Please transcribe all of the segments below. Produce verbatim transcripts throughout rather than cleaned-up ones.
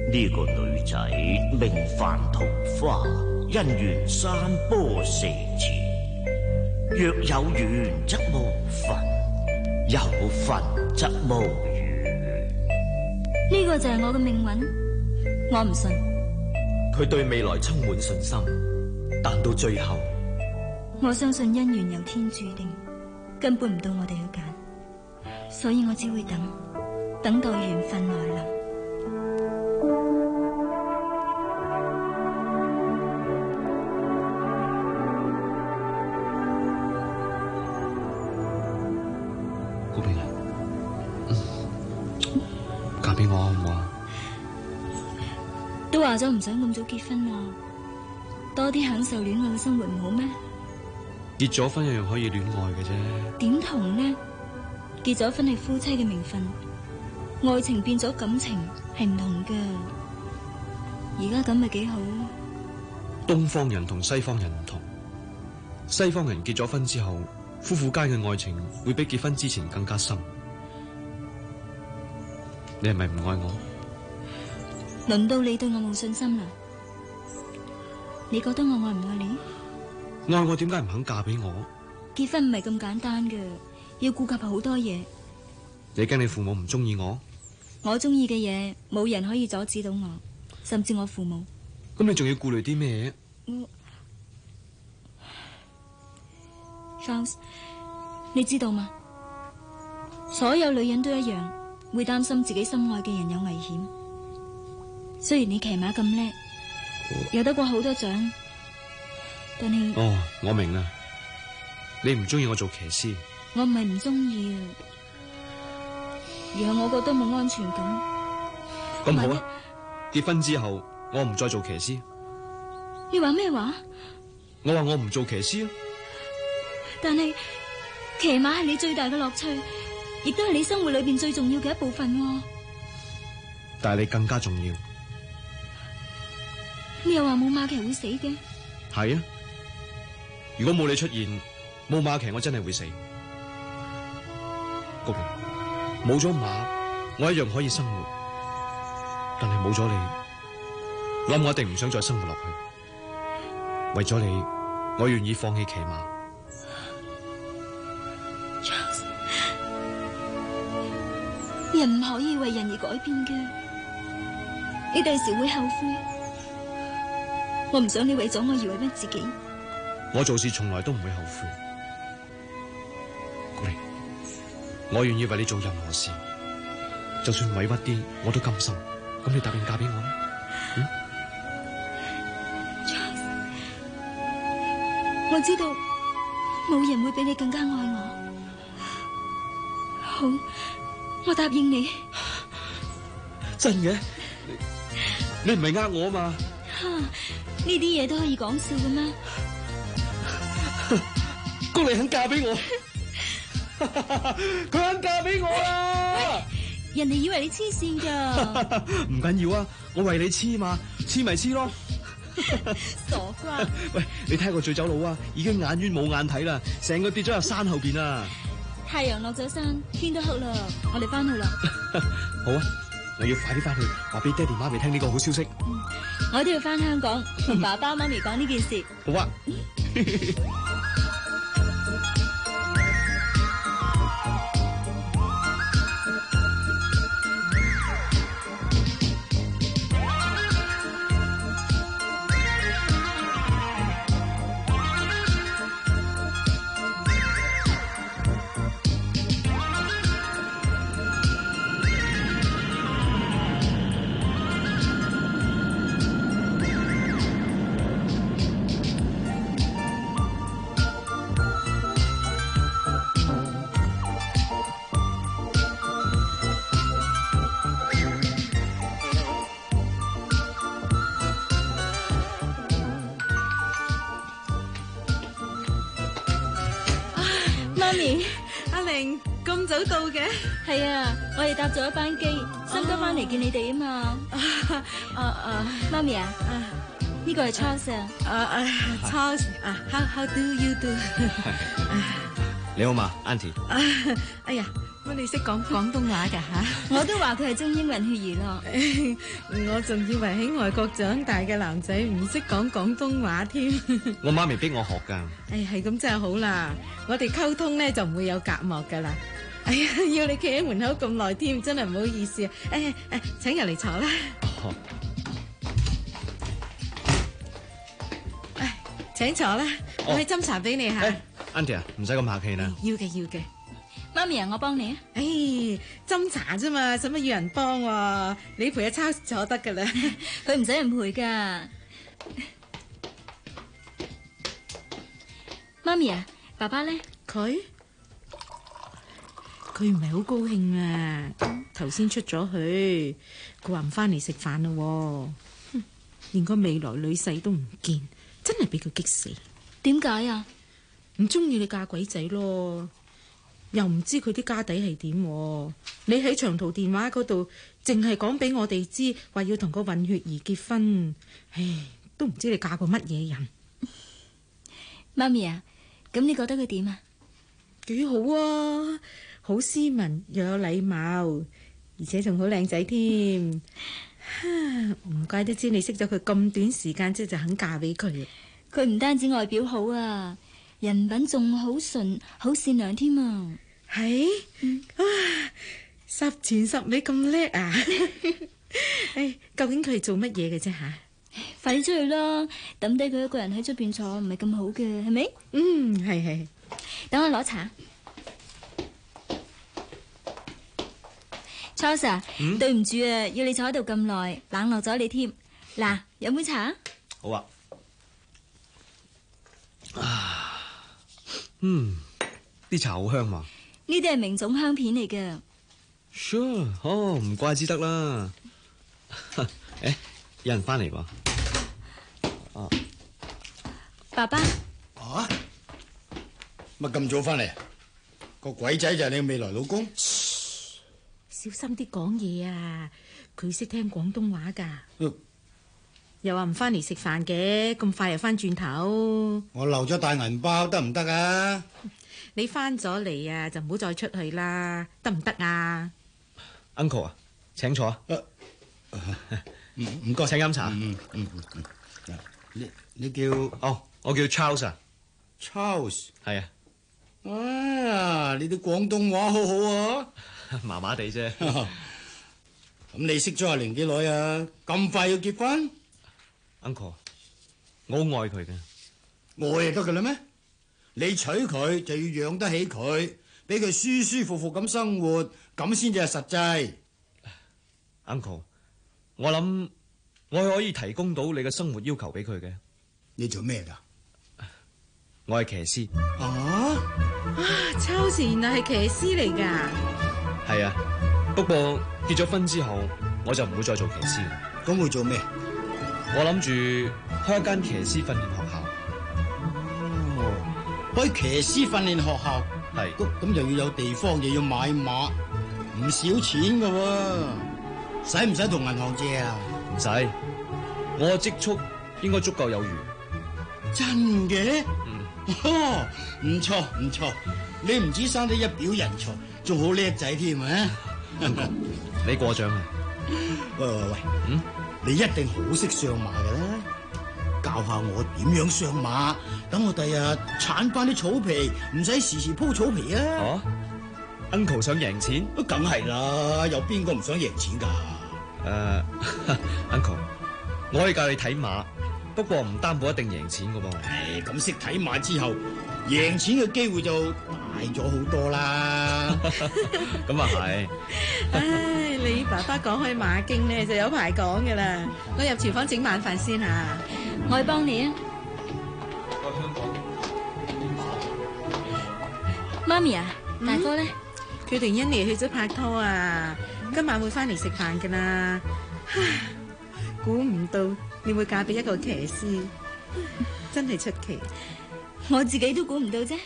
呢個女仔名范桃花，姻緣山坡蛇前，若有緣則無份，有份則無緣。 呢個就係我嘅命運，我唔信。 佢對未來充滿信心，但到最後， 我相信姻緣由天注定，根本唔到我哋去揀，所以我只會等，等待緣分來臨。 高冰啊，嗯，嫁俾我好唔好啊？ 都話咗唔想咁早結婚啦，多啲享受戀愛嘅生活唔好咩？ 結咗婚一樣可以戀愛嘅啫。點同呢？結咗婚係夫妻嘅名分，愛情變咗感情係唔同噶。而家咁咪幾好？ 東方人同西方人唔同，西方人結咗婚之後，夫婦間嘅愛情會比結婚之前更加深。你係咪唔愛我？ 輪到你對我冇信心啦？你覺得我愛唔愛你？ 愛我點解唔肯嫁俾我？ 結婚唔係咁簡單嘅，要顧及好多嘢。 你驚你父母唔中意我？ 我中意嘅嘢冇人可以阻止到我，甚至我父母。 咁你仲要顧慮啲咩？ 我 Charles， 你知道嗎？所有女人都一樣，會擔心自己心愛嘅人有危險。雖然你騎馬咁叻，有得過好多獎，但係…… 哦，我明啦，你唔中意我做騎師。 我唔係唔中意啊，而係我覺得冇安全感。 咁好啊，結婚之後我唔再做騎師。 你話咩話？ 我話我唔做騎師啊。 但係騎馬係你最大嘅樂趣，亦都係你生活裏邊最重要嘅一部分啊。 但係你更加重要。 你又話冇馬騎會死嘅？ 係啊，如果冇你出現，冇馬騎我真係會死。高平，冇咗馬，我一樣可以生活，但係冇咗你，我諗我一定唔想再生活落去。為咗你，我願意放棄騎馬。 Charles， 人唔可以為人而改變嘅，你第時會後悔。我唔想你為咗我而委屈自己。 我做事從來都唔會後悔。高玲，我願意為你做任何事，就算委屈啲，我都甘心。咁你答應嫁俾我啦？嗯 Charles， 我知道冇人會比你更加愛我。好，我答應你。 真嘅？你唔係呃我啊嘛？ 呢啲嘢都可以講笑嘅咩？ 高麗肯嫁俾我，佢肯嫁俾我啦！ 人哋以為你黐線噶。 唔緊要啊，我為你黐嘛，黐咪黐咯。 傻瓜！ 喂，你睇下個醉酒佬啊，已經眼冤冇眼睇啦，成個跌咗入山後邊啊！ 太陽落咗山，天都黑啦，我哋翻去啦。 好啊，我要快啲翻去，話俾爹哋媽咪聽呢個好消息。 嗯，我都要翻香港同爸爸媽咪講呢件事。 好啊。 媽咪，阿玲咁早到嘅？ 係啊，我哋搭咗一班機，新哥翻嚟見你哋啊嘛。 啊啊， 媽咪啊，呢個係 Charles 啊。 啊啊 ，Charles 啊 ，How how do you do？ 你好嘛 ，Auntie。 哎呀， 乜你識講廣東話㗎吓？ 我都話佢係中英混血兒咯。 我仲以為喺外國長大嘅男仔唔識講廣東話添。 我媽咪逼我學㗎。 哎，係咁真係好啦，我哋溝通咧就唔會有隔膜噶啦。哎呀，要你企喺門口咁耐添，真係唔好意思啊！誒誒，請入嚟坐啦。 哦請坐啦，我去斟茶俾你吓。 Auntie 啊，唔使咁客氣啦。 要嘅要嘅。 媽咪啊，我幫你啊。 誒，斟茶啫嘛，使乜要人幫喎？你陪阿 Charles 坐得噶啦。 佢唔使人陪噶。媽咪啊，爸爸咧？ 佢佢唔係好高興啊，頭先出咗去，佢話唔翻嚟食飯咯，哼，連個未來女婿都唔見。真係俾佢激死。 點解啊？ 唔中意你嫁鬼仔咯，又唔知佢啲家底係點。你喺長途電話嗰度淨係講俾我哋知，話要同個混血兒結婚。唉，都唔知你嫁過乜嘢人。 媽咪啊，咁你覺得佢點啊？ 幾好啊，好斯文又有禮貌，而且仲好靚仔添。唔怪得知你識咗佢咁短時間之後就肯嫁俾佢。 佢唔單止外表好啊，人品仲好純，好善良添啊。 係，嗯、啊，十全十美咁叻啊！誒，究竟佢係做乜嘢嘅啫吓？ 快啲出去啦，抌低佢一個人喺出邊坐唔係咁好嘅，係咪？ 嗯，係係。 等我攞茶。Charles，嗯、對唔住啊，要你坐喺度咁耐，冷落咗你添。嗱，飲杯茶。 好啊。啊，嗯，啲茶好香嘛。 呢啲係名種香片嚟嘅。 Sure，哦，唔怪之得啦。誒，有人翻嚟喎。啊， 爸爸。 啊？乜咁早翻嚟？個鬼仔就係你未來老公？ 小心啲講嘢啊！佢識聽廣東話噶， 嗯、 又話唔翻嚟食飯嘅，咁快又翻轉頭。 我漏咗大銀包得唔得啊？ 你翻咗嚟啊，就唔好再出去啦，得唔得啊 ？Uncle 啊，請坐。 唔唔該， 請飲茶。 嗯嗯嗯嗯、你你叫哦，我叫 Charles 啊。 Charles 係啊。 啊，你啲廣東話好好啊。 麻麻地啫。 咁你識咗阿玲幾耐啊？咁快要結婚 ？Uncle，我好愛佢嘅。 愛就得噶啦咩？你娶佢就要養得起佢，俾佢舒舒服服咁生活，咁先至係實際。 Uncle，我諗我可以提供到你嘅生活要求俾佢嘅。 你做咩噶？ 我係騎師。 啊啊，Charles原來係騎師嚟噶。 係啊，不過結咗婚之後我就唔會再做騎師。 咁會做咩？ 我諗住開一間騎師訓練學校。 哦，開騎師訓練學校係， 咁咁就要有地方，又要買馬，唔少錢噶喎。使唔使同銀行借啊？ 唔使，我嘅積蓄應該足夠有餘。 真嘅？ 嗯， 哦，唔錯唔錯，你唔止生得一表人才，仲好叻仔添啊！ 你過獎啊！ 喂喂喂， 嗯， 你一定好識上馬噶啦，教下我點樣上馬，等我第日鏟翻啲草皮，唔使時時鋪草皮啊！ 哦 Uncle 想贏錢？ 梗係啦，有邊個唔想贏錢噶？ 誒、uh, ，Uncle，我可以教你睇馬，不過唔擔保一定贏錢噶噃。 唉，咁識睇馬之後，贏錢嘅機會就大咗好多啦。 咁啊係。 唉，你爸爸講開馬經咧，就有排講噶啦。我入廚房整晚飯先吓， 我去幫你啊。媽咪啊，大哥咧？ 佢同欣妮去咗拍拖啊，今晚會翻嚟食飯噶啦。估唔到你會嫁俾一個騎師，真係出奇。 我自己都估唔到啫。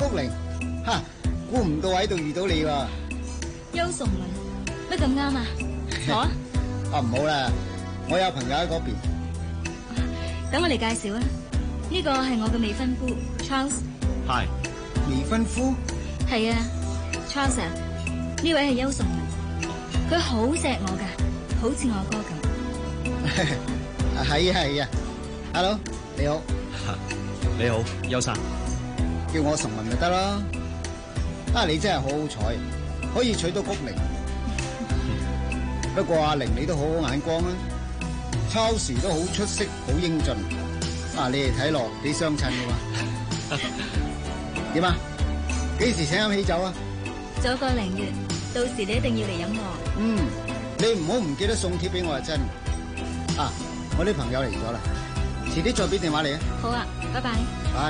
玲，哈，估唔到喺度遇到你喎。 邱崇文，乜咁啱啊？坐啊！ 啊唔好啦，我有朋友喺嗰邊。 等我嚟介紹啊！呢個係我嘅未婚夫 Charles。 係未婚夫？ 係啊 ，Charles 啊，呢位係邱崇文，佢好錫我噶，好似我哥咁。 係啊係啊 ，Hello， 你好。 你好，邱生。 叫我崇文咪得咯。啊，你真係好好彩，可以娶到谷玲。不過阿玲你都好好眼光啊 ，Charles 都好出色，好英俊。啊，你哋睇落幾相襯噶嘛？點啊？幾時請飲喜酒啊？ 仲有個零月，到時你一定要嚟飲我。 嗯，你唔好唔記得送貼俾我啊！真。啊，我啲朋友嚟咗啦，遲啲再俾電話你啊。 好啊，拜拜。 拜。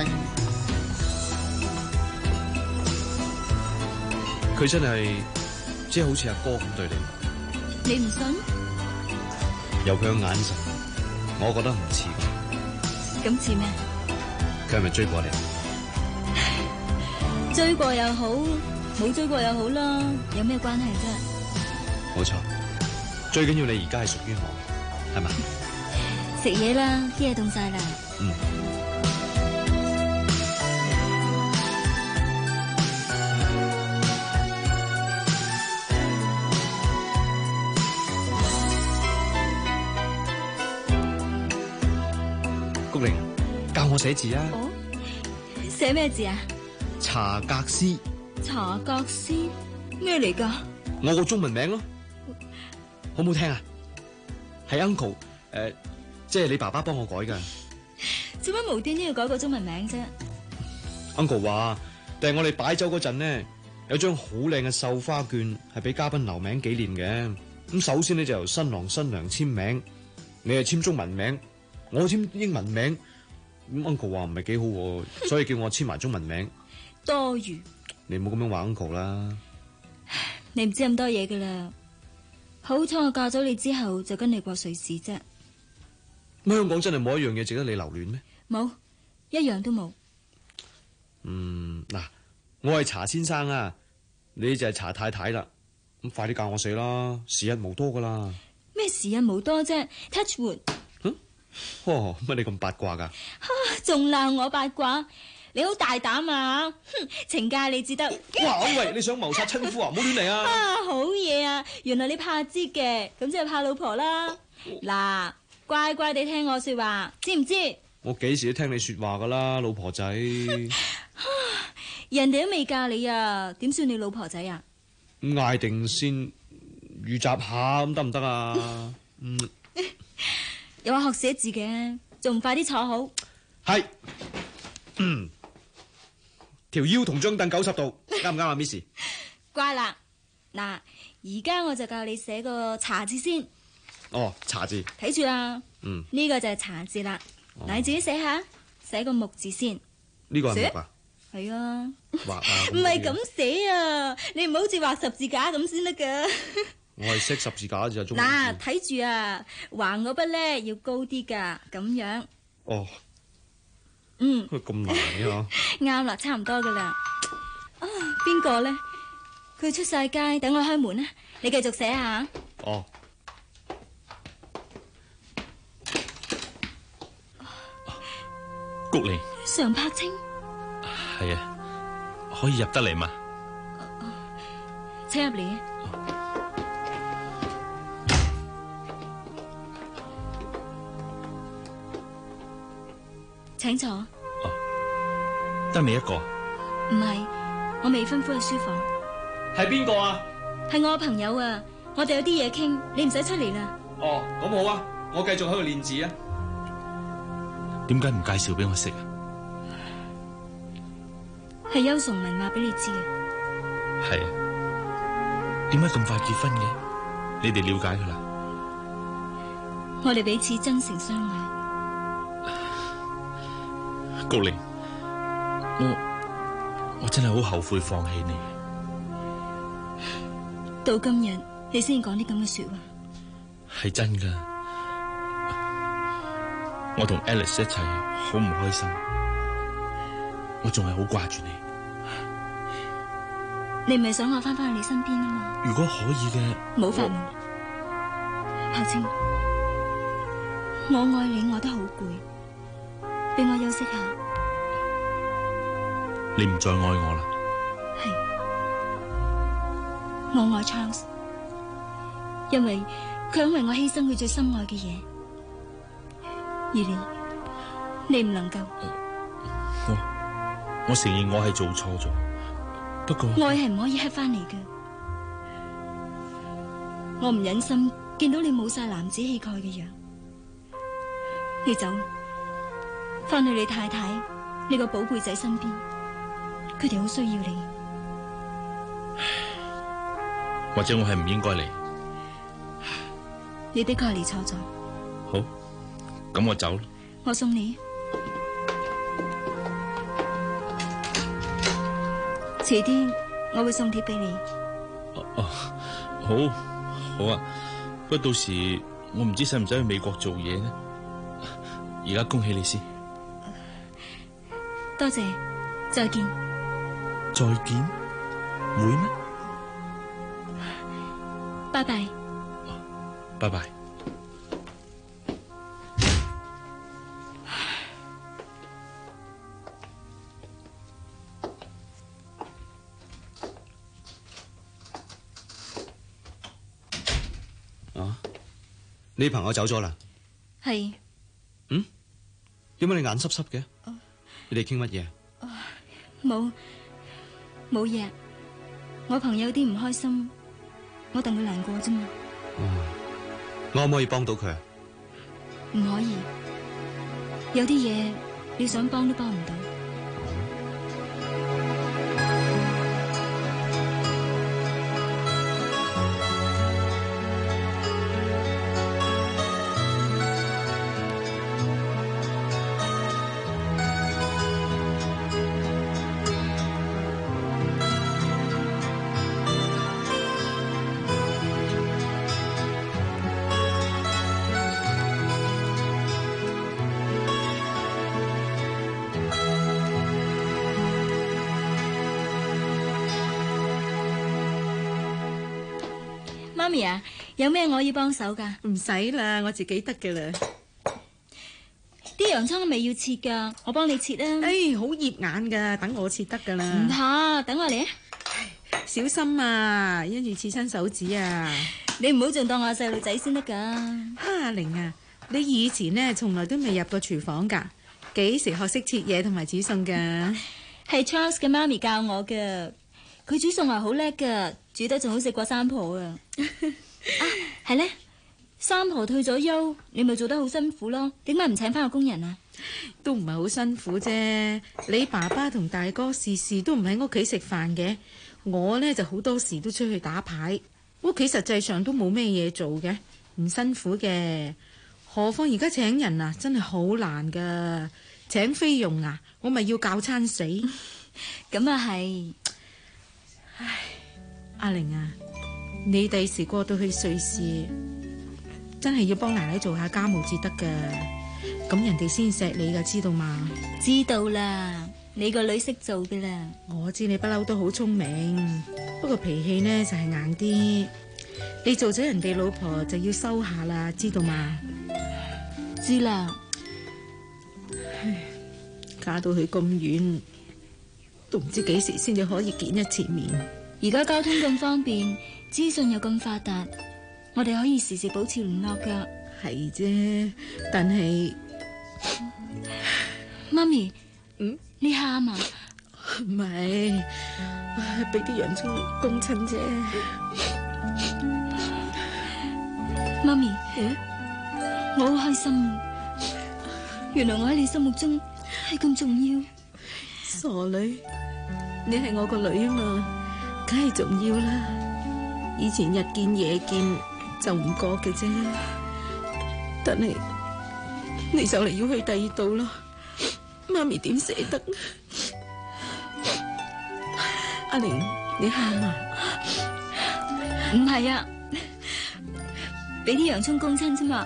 佢真係即係好似阿哥咁對你。 你唔信？ 由佢嘅眼神，我覺得唔似。 咁似咩？ 佢係咪追過你？ 追過又好，冇追過又好啦，有咩關係啫？ 冇錯，最緊要你而家係屬於我，係咪？ 食嘢啦，啲嘢凍晒啦。 嗯。谷玲，教我寫字啊！ 哦，寫咩字啊？ 查格斯。 查格斯咩嚟噶？ 我個中文名咯，好唔好聽啊？係 uncle，誒、呃，即係你爸爸幫我改噶。 做乜無端端要改個中文名啫 ？uncle 話，但係我哋擺酒嗰陣呢，有張好靚嘅繡花券，係俾嘉賓留名紀念嘅。咁首先呢，就由新郎新娘簽名，你係簽中文名，我簽英文名。咁 uncle 話唔係幾好，所以叫我簽埋中文名。 多餘。 你唔好咁樣話 uncle 啦。 你唔知咁多嘢噶啦。好彩我嫁咗你之後就跟你過瑞士啫。 咁香港真係冇一樣嘢值得你留戀咩？ 冇，一樣都冇。 嗯，嗱，我係查先生啊，你就係查太太啦。咁快啲教我寫啦，時日無多噶啦。 咩時日無多啫 ？Touch wood。 嗯，哦，乜你咁八卦噶？ 仲鬧我八卦？你好大膽啊！哼，懲戒你至得。 哇喂，你想謀殺親夫啊？唔好亂嚟啊！ 啊，好嘢啊！原來你怕知嘅，咁即係怕老婆啦。嗱，乖乖地聽我說話，知唔知？ 我幾時都聽你說話噶啦，老婆仔。 人哋都未嫁你啊，點算你老婆仔啊？ 嗌定先預習下咁得唔得啊？嗯。 又話學寫字嘅，仲唔快啲坐好？ 係。嗯。條腰同張凳九十度，啱唔啱啊 ，Miss？ 乖啦，嗱，而家我就教你寫個茶字先。 哦，茶字。 睇住啦。 嗯。 呢個就係茶字啦。嗱、哦，你自己寫下，寫個木字先。 呢個係木啊？ 係啊。 畫啊？ 唔係咁寫啊，你唔好好似畫十字架咁先得噶。 我係識十字架就中。 嗱，睇住啊，橫嗰筆咧要高啲噶，咁樣。 哦。 嗯， 咁難嘅啱啦，差唔多噶啦。啊，邊個咧？佢出晒街，等我開門啦。你繼續寫下。 哦。 谷玲。 常柏清。 係啊，可以入得嚟嘛？ 請入嚟。請坐。 哦，得你一個？ 唔係，我未婚夫嘅書房。 係邊個啊？ 係我朋友啊，我哋有啲嘢傾，你唔使出嚟啦。 哦，咁好啊，我繼續喺度練字啊。 點解唔介紹俾我識啊？ 係邱崇文話俾你知嘅。 係啊。點解咁快結婚嘅？你哋了解佢啦？ 我哋彼此真誠相愛。 谷玲，我我真係好後悔放棄你。 到今日你先講啲咁嘅說話。 係真噶，我同 Alice 一齊好唔開心，我仲係好掛住你。 你唔係想我翻返去你身邊啊嘛？ 如果可以嘅， 冇法門。孝清，我愛你愛得好攰，俾我休息下。 你唔再愛我啦？ 係，我愛 Charles， 因為佢肯為我犧牲佢最深愛嘅嘢，而你，你唔能夠。 我我承認我係做錯咗，不過愛係唔可以吃翻嚟嘅。我唔忍心見到你冇晒男子氣概嘅樣，你走，翻去你太太、你個寶貝仔身邊，佢哋好需要你。 或者我係唔應該嚟。 你的確係嚟錯咗。 好，咁我走啦。 我送你。遲啲我會送帖俾你。 哦哦，好，好啊。不過到時我唔知使唔使去美國做嘢呢？而家恭喜你先。 多謝，再見。 再見？會咩？ 拜拜。 拜拜。 啊，你朋友走咗啦？ 係。 嗯？點解你眼濕濕嘅？啊、你哋傾乜嘢？ 冇，冇嘢。我朋友有啲唔開心，我戥佢難過啫嘛。 哦，我可唔可以幫到佢啊？ 唔可以，有啲嘢你想幫都幫唔到。媽咪啊，有咩我可以幫手噶？ 唔使啦，我自己得噶啦。 啲洋葱未要切噶，我幫你切啦。 哎，好熱眼噶，等我切得噶啦。 唔怕，等我嚟啊！ 小心啊，因住切親手指啊！ 你唔好仲當我細路仔先得噶。 哈玲啊，你以前呢從來都未入過廚房噶，幾時學識切嘢同埋煮餸噶？ 係 Charles 嘅媽咪教我噶，佢煮餸係好叻噶，煮得仲好食過三婆啊！啊，係咧，三婆退咗休，你咪做得好辛苦咯？點解唔請翻個工人啊？ 都唔係好辛苦啫。你爸爸同大哥時時都唔喺屋企食飯嘅，我呢就好多時都出去打牌。屋企實際上都冇咩嘢做嘅，唔辛苦嘅。何況而家請人啊，真係好難噶。請菲傭啊，我咪要教餐死。 咁啊係。 唉，阿玲啊，你第時過到去瑞士，真係要幫奶奶做下家務至得噶，咁人哋先錫你噶，知道嘛？ 知道啦，你個女識做噶啦。 我知你不嬲都好聰明，不過脾氣呢就係硬啲。你做咗人哋老婆就要收下啦，知道嘛？ 知啦。 唉，嫁到去咁遠，都唔知幾時先至可以見一次面。 而家交通咁方便，資訊又咁發達，我哋可以時時保持聯絡噶。 係啫，但係媽咪， 嗯， 你喊啊？ 唔係，俾啲洋葱凍親啫。 媽咪， 嗯， 我好開心，原來我喺你心目中係咁重要。 傻女，你係我個女啊嘛。梗係重要啦！以前日見夜見就唔覺嘅啫，但係你就嚟要去第二度咯，媽咪點捨得？阿玲，你喊啊？ 唔係啊，俾啲洋葱攻親啫嘛。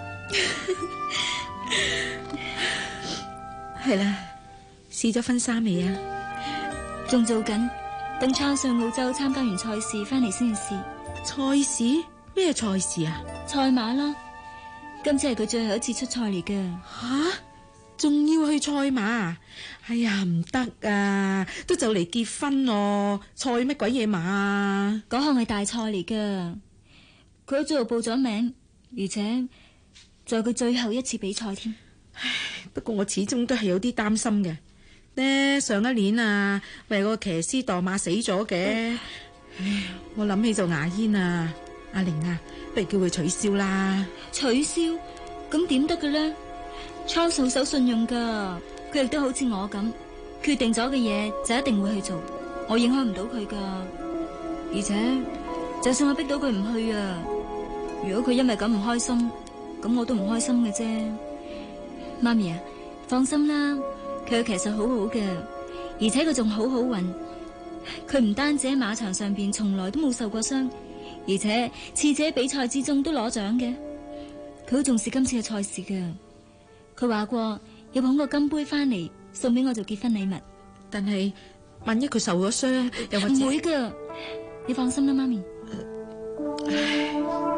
係啦，試咗婚紗未啊？ 仲做緊。 等昌上澳洲參加完賽事翻嚟先至試。 賽事？咩賽事啊？ 賽馬啦，今次係佢最後一次出賽嚟噶。 吓，仲要去賽馬？哎呀，唔得啊，都就嚟結婚咯，賽乜鬼嘢馬啊？ 嗰項係大賽嚟噶，佢喺最後報咗名，而且就係佢最後一次比賽添。 唉，不過我始終都係有啲擔心嘅。呢上一年啊，為個騎師墮馬死咗嘅，唉，我諗起就牙煙啊。阿玲啊，不如叫佢取消啦。 取消？咁點得嘅呢？Charles好守信用噶，佢亦都好似我咁，決定咗嘅嘢就一定會去做，我影響唔到佢噶。而且就算我逼到佢唔去啊，如果佢因為咁唔開心，咁我都唔開心嘅啫。媽咪啊，放心啦，佢其實好好嘅，而且佢仲好好運。佢唔單止喺馬場上邊從來都冇受過傷，而且次次喺比賽之中都攞獎嘅。佢好重視今次嘅賽事嘅。佢話過要捧個金杯翻嚟送俾我做結婚禮物。 但係萬一佢受咗傷，又或者唔會噶，你放心啦，媽咪。 唉，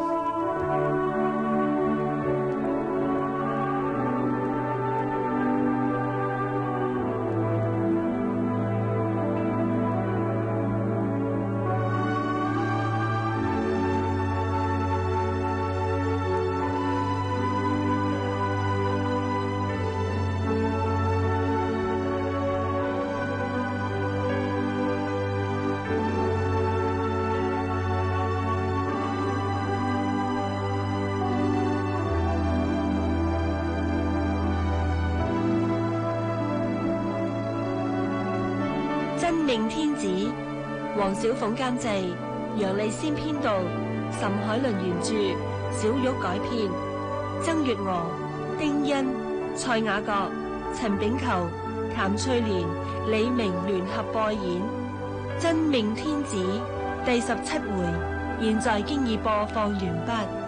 真命天子，黃小鳳監製，楊麗仙編導，岑海倫原著，小玉改編，曾月娥、丁欣、蔡雅閣、陳炳球、譚翠蓮、李明聯合播演《真命天子》第十七回，現在經已播放完畢。